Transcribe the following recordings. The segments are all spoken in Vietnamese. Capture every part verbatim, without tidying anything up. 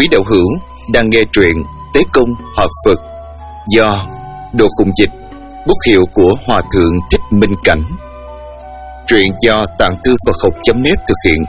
Quý đạo hữu đang nghe truyện Tế Công Hợp Phật do Đồ Khùng Dịch, bút hiệu của Hòa Thượng Thích Minh Cảnh. Truyện do Tạng Thư Phật Học chấm net thực hiện.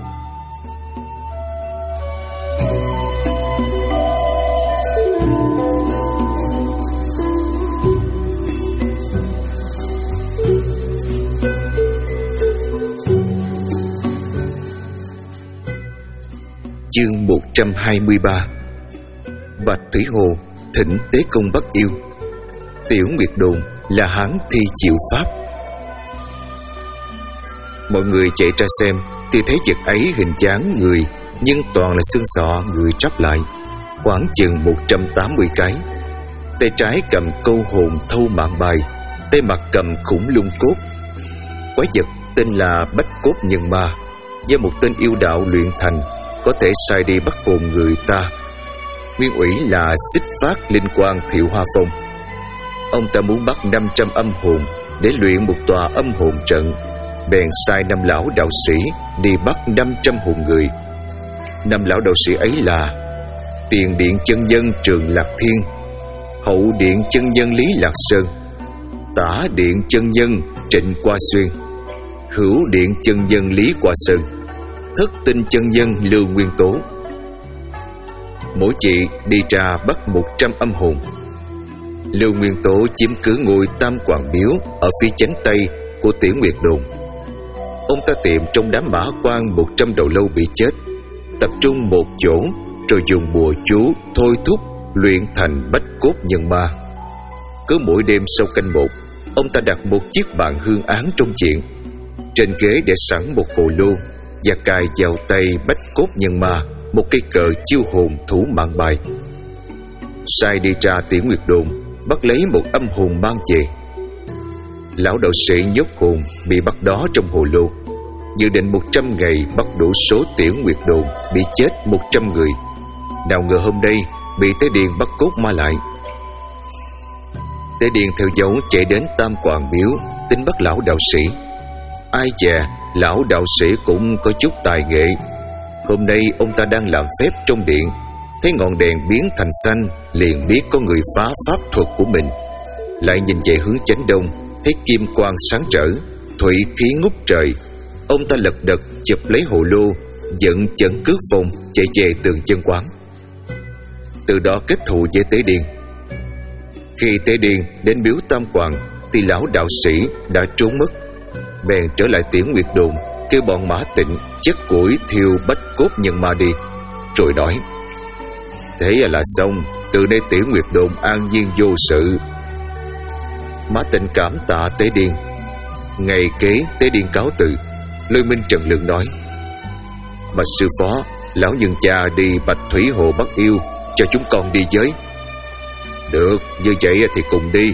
Chương một trăm hai mươi ba. Bạch Thủy Hồ thỉnh Tế Công bắt yêu. Tiểu Nguyệt Đồn là hán thi chịu pháp. Mọi người chạy ra xem thì thấy vật ấy hình dáng người, nhưng toàn là xương sọ người trắp lại, khoảng chừng một trăm tám mươi cái. Tay trái cầm câu hồn thâu mạng bài, tay mặt cầm khủng lung cốt. Quái vật tên là Bách Cốt Nhân Ma, do một tên yêu đạo luyện thành, có thể sai đi bắt hồn người ta. Nguyên ủy là Xích Phát Linh Quang Thiệu Hoa Phong. Ông ta muốn bắt năm trăm âm hồn để luyện một tòa âm hồn trận, bèn sai năm lão đạo sĩ đi bắt năm trăm hồn người. Năm lão đạo sĩ ấy là Tiền Điện Chân Nhân Trường Lạc Thiên, Hậu Điện Chân Nhân Lý Lạc Sơn, Tả Điện Chân Nhân Trịnh Qua Xuyên, Hữu Điện Chân Nhân Lý Qua Sơn, Thất Tinh Chân Nhân Lưu Nguyên Tố. Mỗi chị đi ra bắt một trăm âm hồn. Lưu Nguyên Tố chiếm cứ ngôi Tam Quảng Miếu ở phía chánh tây của Tiểu Nguyệt Đồn. Ông ta tiệm trong đám mã quan một trăm đầu lâu bị chết, tập trung một chỗ rồi dùng bùa chú thôi thúc luyện thành Bách Cốt Nhân Ma. Cứ mỗi đêm sau canh một, ông ta đặt một chiếc bàn hương án trong viện. Trên ghế để sẵn một hồ lô và cài vào tay Bách Cốt Nhân Ma một cây cờ chiêu hồn thủ mạng bài. Sai đi ra Tiểu Nguyệt Đồn bắt lấy một âm hồn mang về. Lão đạo sĩ nhốt hồn bị bắt đó trong hồ lô, dự định một trăm ngày bắt đủ số Tiểu Nguyệt Đồn bị chết một trăm người. Nào ngờ hôm nay bị Tế Điền bắt cốt ma lại. Tế Điền theo dấu chạy đến Tam Quảng Miếu tính bắt lão đạo sĩ. Ai dè lão đạo sĩ cũng có chút tài nghệ. Hôm nay ông ta đang làm phép trong điện, thấy ngọn đèn biến thành xanh, liền biết có người phá pháp thuật của mình. Lại nhìn về hướng chánh đông, thấy kim quang sáng trở, thủy khí ngút trời. Ông ta lật đật chụp lấy hồ lô, dẫn chẩn cước phong chạy về tường chân quán. Từ đó kết thù với Tế Điền. Khi Tế Điền đến miếu Tam Quảng thì lão đạo sĩ đã trốn mất. Bèn trở lại Tiểu Nguyệt Đồn, kêu bọn Mã Tịnh chất củi thiêu Bách Cốt Nhân Ma đi, rồi nói: thế là xong, từ đây Tiểu Nguyệt Đồn an nhiên vô sự. Mã Tịnh cảm tạ Tế Điền. Ngày kế Tế Điền cáo từ. Lôi Minh Trần Lượng nói: bạch sư phó, lão nhân cha đi Bạch Thủy Hồ bắt yêu, cho chúng con đi với. Được, như vậy thì cùng đi.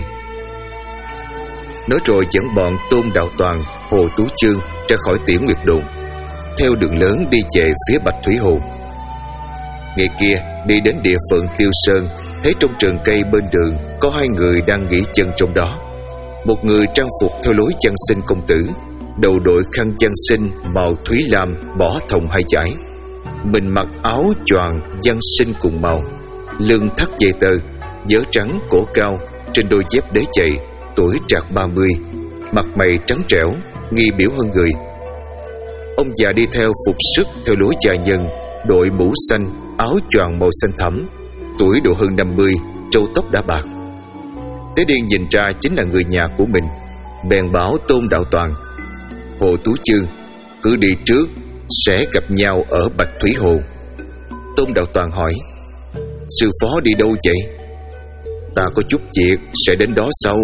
Nói rồi dẫn bọn Tôn Đạo Toàn, Hồ Tú Chương ra khỏi Tiểu Nguyệt Đồn, theo đường lớn đi về phía Bạch Thủy Hồ. Ngày kia đi đến địa phận Tiêu Sơn, thấy trong rừng cây bên đường có hai người đang nghỉ chân trong đó. Một người trang phục theo lối văn sinh công tử, đầu đội khăn văn sinh màu thúy lam bỏ thòng hai dải, mình mặc áo choàng văn sinh cùng màu, lưng thắt dây tơ, vớ trắng cổ cao, trên đôi dép đế chạy, tuổi trạc ba mươi, mặt mày trắng trẻo, nghi biểu hơn người. Ông già đi theo phục sức theo lối gia nhân, đội mũ xanh, áo choàng màu xanh thẫm, tuổi độ hơn năm mươi, râu tóc đã bạc. Tế Điền nhìn ra chính là người nhà của mình, bèn bảo Tôn Đạo Toàn: Hồ Tú Chương, cứ đi trước, sẽ gặp nhau ở Bạch Thủy Hồ. Tôn Đạo Toàn hỏi: sư phó đi đâu vậy? Ta có chút việc sẽ đến đó sau.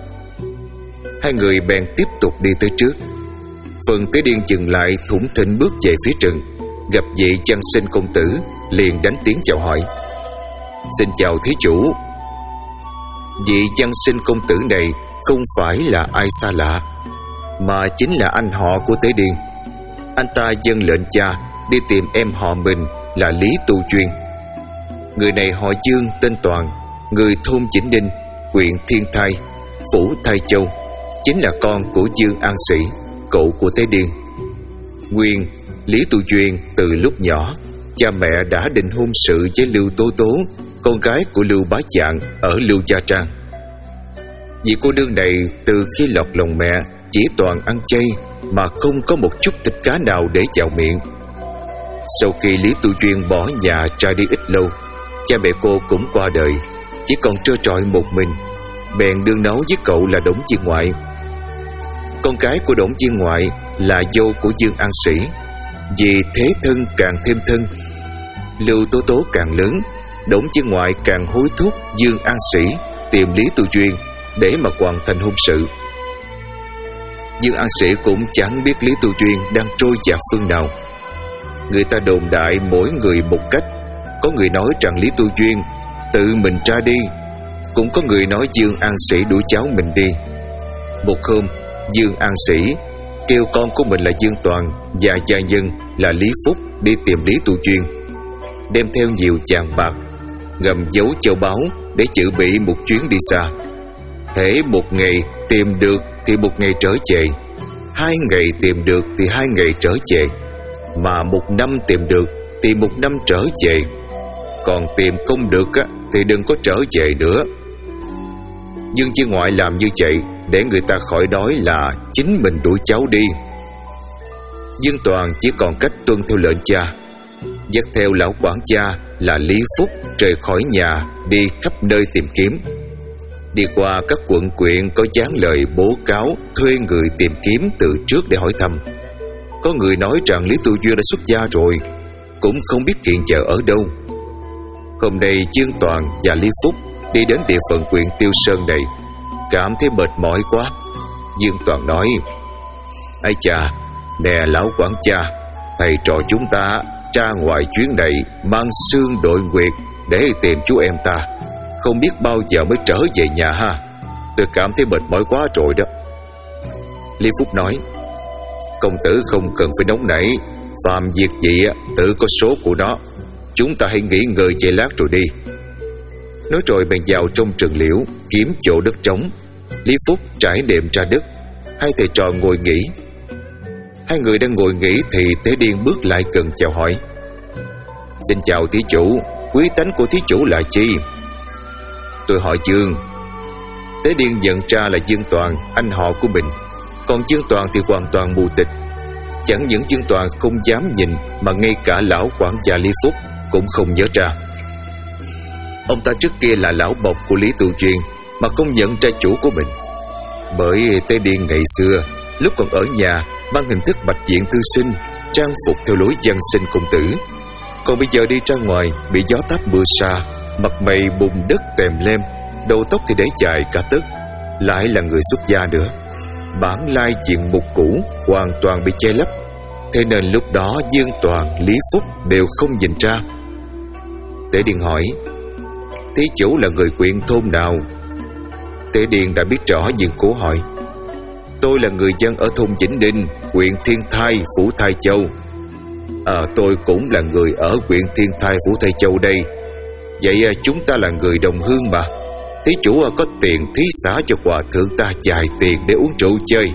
Hai người bèn tiếp tục đi tới trước. Phần Tế Điền dừng lại thủng thỉnh bước về phía rừng, gặp vị văn sinh công tử, liền đánh tiếng chào hỏi: xin chào thí chủ. Vị văn sinh công tử này không phải là ai xa lạ, mà chính là anh họ của Tế Điền. Anh ta dâng lệnh cha đi tìm em họ mình là Lý Tu Duyên. Người này họ Dương, tên Toàn, người thôn Vĩnh Ninh, huyện Thiên Thai, phủ Thai Châu, chính là con của Dương An Sĩ, cậu của Tế Điền. Nguyên Lý Tu Duyên từ lúc nhỏ cha mẹ đã định hôn sự với Lưu Tố Tố, con gái của Lưu Bá Chạng ở Lưu Gia Trang. Vì cô nương này từ khi lọt lòng mẹ chỉ toàn ăn chay mà không có một chút thịt cá nào để vào miệng. Sau khi Lý Tu Duyên bỏ nhà ra đi ít lâu, cha mẹ cô cũng qua đời, chỉ còn trơ trọi một mình. Bèn đương nấu với cậu là Đổng Viên Ngoại. Con gái của Đổng Viên Ngoại là dâu của Dương An Sĩ. Vì thế thân càng thêm thân, Lưu Tố Tố càng lớn, Đổng Viên Ngoại càng hối thúc Dương An Sĩ tìm Lý Tu Duyên để mà hoàn thành hôn sự. Dương An Sĩ cũng chẳng biết Lý Tu Duyên đang trôi dạt phương nào. Người ta đồn đại mỗi người một cách. Có người nói rằng Lý Tu Duyên tự mình ra đi, cũng có người nói Dương An Sĩ đuổi cháu mình đi. Một hôm, Dương An Sĩ kêu con của mình là Dương Toàn và gia nhân là Lý Phúc đi tìm Lý Tu Duyên, đem theo nhiều vàng bạc, ngầm giấu châu báu để dự bị một chuyến đi xa. Hễ một ngày tìm được thì một ngày trở về, hai ngày tìm được thì hai ngày trở về, mà một năm tìm được thì một năm trở về. Còn tìm không được á, thì đừng có trở về nữa. Dương Viên Ngoại làm như vậy để người ta khỏi nói là chính mình đuổi cháu đi. Dương Toàn chỉ còn cách tuân theo lệnh cha, dắt theo lão quản gia là Lý Phúc rời khỏi nhà đi khắp nơi tìm kiếm. Đi qua các quận quyện có dán lời bố cáo thuê người tìm kiếm từ trước để hỏi thăm. Có người nói rằng Lý Tu Duyên đã xuất gia rồi, cũng không biết hiện giờ ở đâu. Hôm nay Dương Toàn và Lý Phúc đi đến địa phận huyện Tiêu Sơn này, cảm thấy mệt mỏi quá. Dương Toàn nói: "Ây chà, nè lão quản gia, thầy trò chúng ta ra ngoài chuyến này mang xương đội nguyệt để tìm chú em ta, không biết bao giờ mới trở về nhà ha. Tôi cảm thấy mệt mỏi quá rồi đó." Lý Phúc nói: "Công tử không cần phải nóng nảy, phàm việc gì tự có số của nó. Chúng ta hãy nghỉ ngơi vài lát rồi đi." Nói rồi bèn vào trong rừng liễu kiếm chỗ đất trống. Lý Phúc trải nệm ra đất, hai thầy trò ngồi nghỉ. Hai người đang ngồi nghỉ thì Tế Điên bước lại gần chào hỏi: "Xin chào thí chủ, quý tánh của thí chủ là chi?" "Tôi họ Dương." Tế Điên nhận ra là Dương Toàn, anh họ của mình. Còn Dương Toàn thì hoàn toàn mù tịch. Chẳng những Dương Toàn không dám nhìn, mà ngay cả lão quản gia Lý Phúc cũng không nhớ ra. Ông ta trước kia là lão bộc của Lý Tu Duyên mà không nhận ra chủ của mình. Bởi Tế Điên ngày xưa lúc còn ở nhà mang hình thức bạch diện thư sinh, trang phục theo lối văn sinh công tử. Còn bây giờ đi ra ngoài bị gió táp mưa sa, mặt mày bùn đất tèm lem, đầu tóc thì để dài cả tấc, lại là người xuất gia nữa. Bản lai diện mục cũ hoàn toàn bị che lấp, thế nên lúc đó Dương Toàn, Lý Phúc đều không nhìn ra. Tế Điên hỏi: "Thí chủ là người huyện thôn nào?" Tế Điên đã biết rõ nhưng cố hỏi: "Tôi là người dân ở thôn Vĩnh Ninh, huyện Thiên Thai, Phủ Thái Châu." "À, tôi cũng là người ở huyện Thiên Thai, Phủ Thái Châu đây. Vậy chúng ta là người đồng hương mà. Thí chủ có tiền thí xả cho hòa thượng ta vài tiền để uống rượu chơi."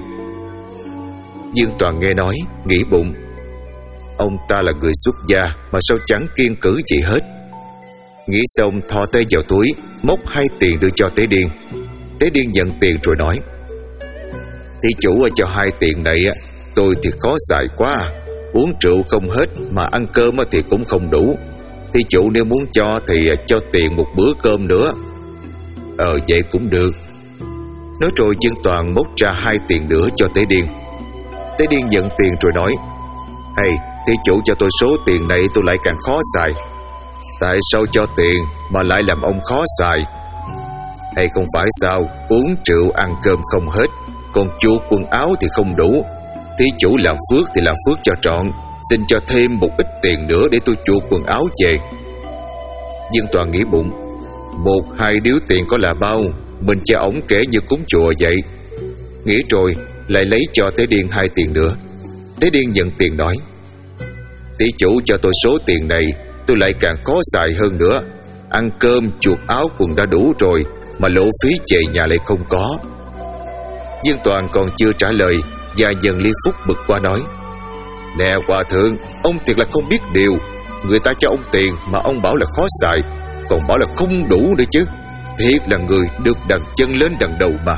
Dương Toàn nghe nói, nghĩ bụng: ông ta là người xuất gia mà sao chẳng kiêng cử gì hết. Nghĩ xong thò tay vào túi, móc hai tiền đưa cho Tế Điên. Tế Điên nhận tiền rồi nói: "Thí chủ cho hai tiền này, tôi thì khó xài quá, uống rượu không hết mà ăn cơm thì cũng không đủ. Thí chủ nếu muốn cho thì cho tiền một bữa cơm nữa." "Ờ vậy cũng được." Nói rồi Dương Toàn móc ra hai tiền nữa cho Tế Điên. Tế Điên nhận tiền rồi nói: "Hay, thí chủ cho tôi số tiền này tôi lại càng khó xài." "Tại sao cho tiền mà lại làm ông khó xài?" "Hay không phải sao, uống rượu ăn cơm không hết, còn chuộc quần áo thì không đủ. Thí chủ làm phước thì làm phước cho trọn, xin cho thêm một ít tiền nữa để tôi chuộc quần áo về." Dương Toàn nghĩ bụng: một hai điếu tiền có là bao, mình cho ổng kể như cúng chùa vậy. Nghĩ rồi lại lấy cho Tế Điên hai tiền nữa. Tế Điên nhận tiền nói: "Thí chủ cho tôi số tiền này tôi lại càng khó xài hơn nữa. Ăn cơm chuộc áo quần đã đủ rồi mà lộ phí về nhà lại không có." Dương Toàn còn chưa trả lời, gia nhân Lý Phúc bực qua nói: "Nè hòa thượng, ông thiệt là không biết điều. Người ta cho ông tiền mà ông bảo là khó xài, còn bảo là không đủ nữa chứ. Thiệt là người được đằng chân lên đằng đầu mà.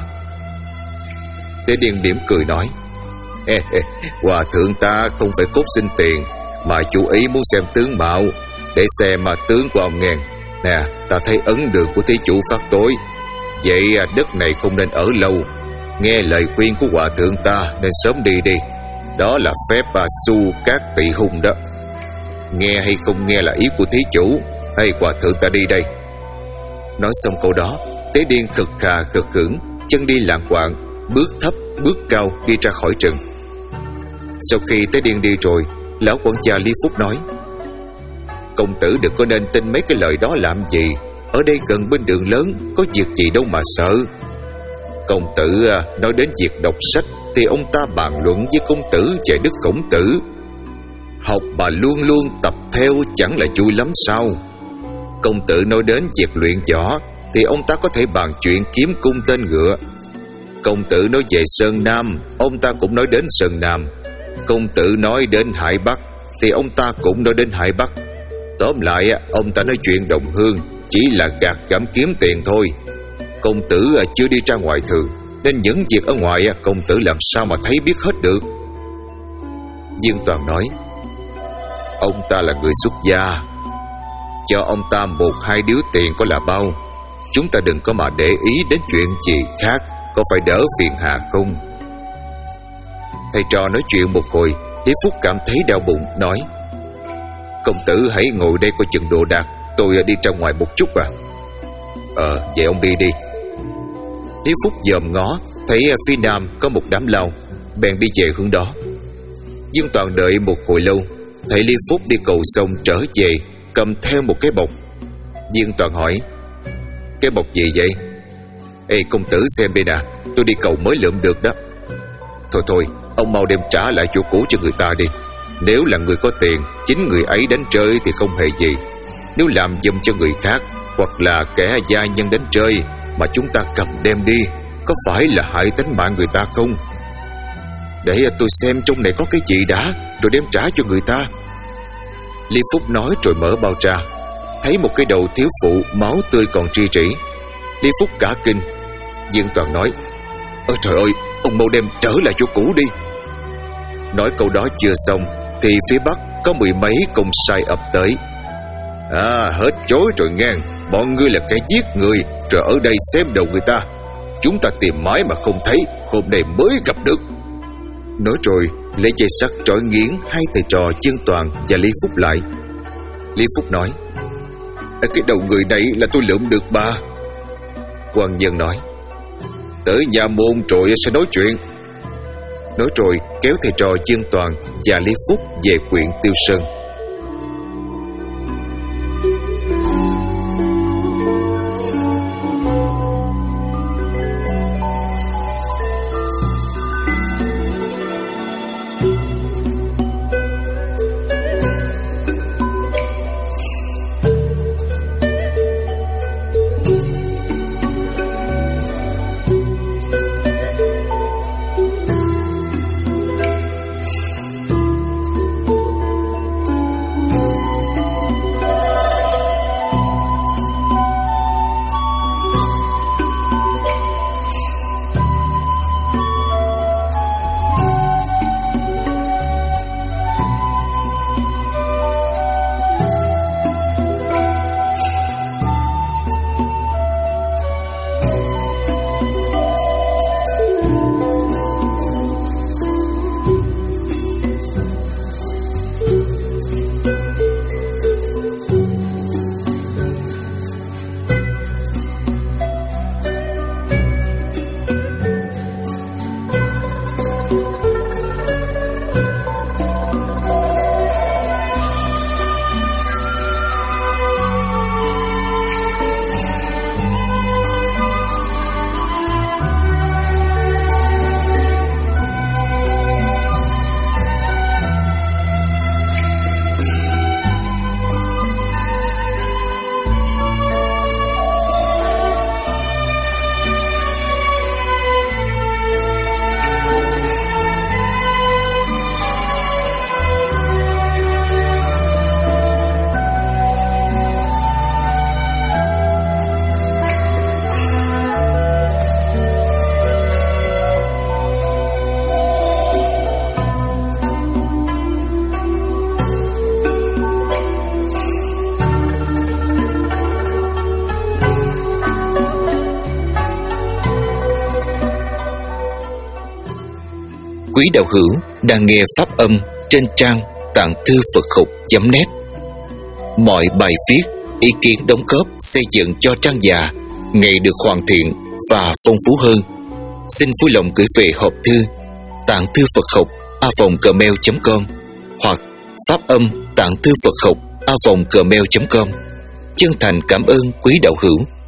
Tế Điền điểm cười nói: ê, ê, hòa thượng ta không phải cốt xin tiền, mà chú ý muốn xem tướng mạo, để xem mà tướng của ông nghe. Nè, ta thấy ấn đường của thí chủ phát tối, vậy đất này không nên ở lâu. Nghe lời khuyên của hòa thượng ta nên sớm đi đi. Đó là phép bà su các tỵ hung đó. Nghe hay không nghe là ý của thí chủ, hay hòa thượng ta đi đây. Nói xong câu đó, Tế Điên khực khà khực khửng, chân đi lạng quạng, bước thấp bước cao đi ra khỏi rừng. Sau khi Tế Điên đi rồi, lão quản gia Lý Phúc nói: công tử đừng có nên tin mấy cái lời đó làm gì. Ở đây gần bên đường lớn, có việc gì đâu mà sợ. Công tử nói đến việc đọc sách thì ông ta bàn luận với công tử về Đức Khổng Tử. Học mà luôn luôn tập theo chẳng là vui lắm sao? Công tử nói đến việc luyện võ thì ông ta có thể bàn chuyện kiếm cung tên ngựa. Công tử nói về Sơn Nam, ông ta cũng nói đến Sơn Nam. Công tử nói đến Hải Bắc thì ông ta cũng nói đến Hải Bắc. Tóm lại, ông ta nói chuyện đồng hương chỉ là gạt gẫm kiếm tiền thôi. Công tử chưa đi ra ngoài thường, nên những việc ở ngoài công tử làm sao mà thấy biết hết được. Dương Toàn nói: ông ta là người xuất gia, cho ông ta một hai điếu tiền có là bao. Chúng ta đừng có mà để ý đến chuyện gì khác, có phải đỡ phiền hà không? Thầy trò nói chuyện một hồi, Lý Phúc cảm thấy đau bụng, nói: công tử hãy ngồi đây coi chừng đồ đạc, tôi đi ra ngoài một chút à. Ờ, vậy ông đi đi. Lý Phúc dòm ngó, thấy phía nam có một đám lao, bèn đi về hướng đó. Dương Toàn đợi một hồi lâu, thấy Lý Phúc đi cầu sông trở về, cầm theo một cái bọc. Dương Toàn hỏi: cái bọc gì vậy? Ê công tử xem đây nè, tôi đi cầu mới lượm được đó. Thôi thôi, ông mau đem trả lại chỗ cũ cho người ta đi. Nếu là người có tiền, chính người ấy đánh rơi thì không hề gì. Nếu làm giùm cho người khác, hoặc là kẻ gia nhân đánh rơi mà chúng ta cầm đem đi, có phải là hại tính mạng người ta không? Để tôi xem trong này có cái gì đã, rồi đem trả cho người ta. Lý Phúc nói rồi mở bao ra, thấy một cái đầu thiếu phụ, máu tươi còn tri rỉ. Lý Phúc cả kinh. Dương Toàn nói: ôi trời ơi, ông mau đem trở lại chỗ cũ đi. Nói câu đó chưa xong thì phía bắc có mười mấy công sai ập tới. À, hết chối rồi nghe, bọn ngươi là kẻ giết người, rồi ở đây xem đầu người ta. Chúng ta tìm mãi mà không thấy, hôm nay mới gặp được. Nói rồi lấy dây sắt trói nghiến hai thầy trò Dương Toàn và Lý Phúc lại. Lý Phúc nói: cái đầu người này là tôi lượm được bà. Quan Nhân nói: tới nhà môn rồi sẽ nói chuyện. Nói rồi kéo thầy trò Dương Toàn và Lý Phúc về huyện Tiêu Sơn. Quý đạo hữu đang nghe pháp âm trên trang tạng thư Phật học chấm net. Mọi bài viết, ý kiến đóng góp xây dựng cho trang già ngày được hoàn thiện và phong phú hơn. Xin vui lòng gửi về hộp thư tạng thư Phật học a vòng gmail chấm com hoặc pháp âm tạng thư Phật học a vòng gmail chấm com. Chân thành cảm ơn quý đạo hữu.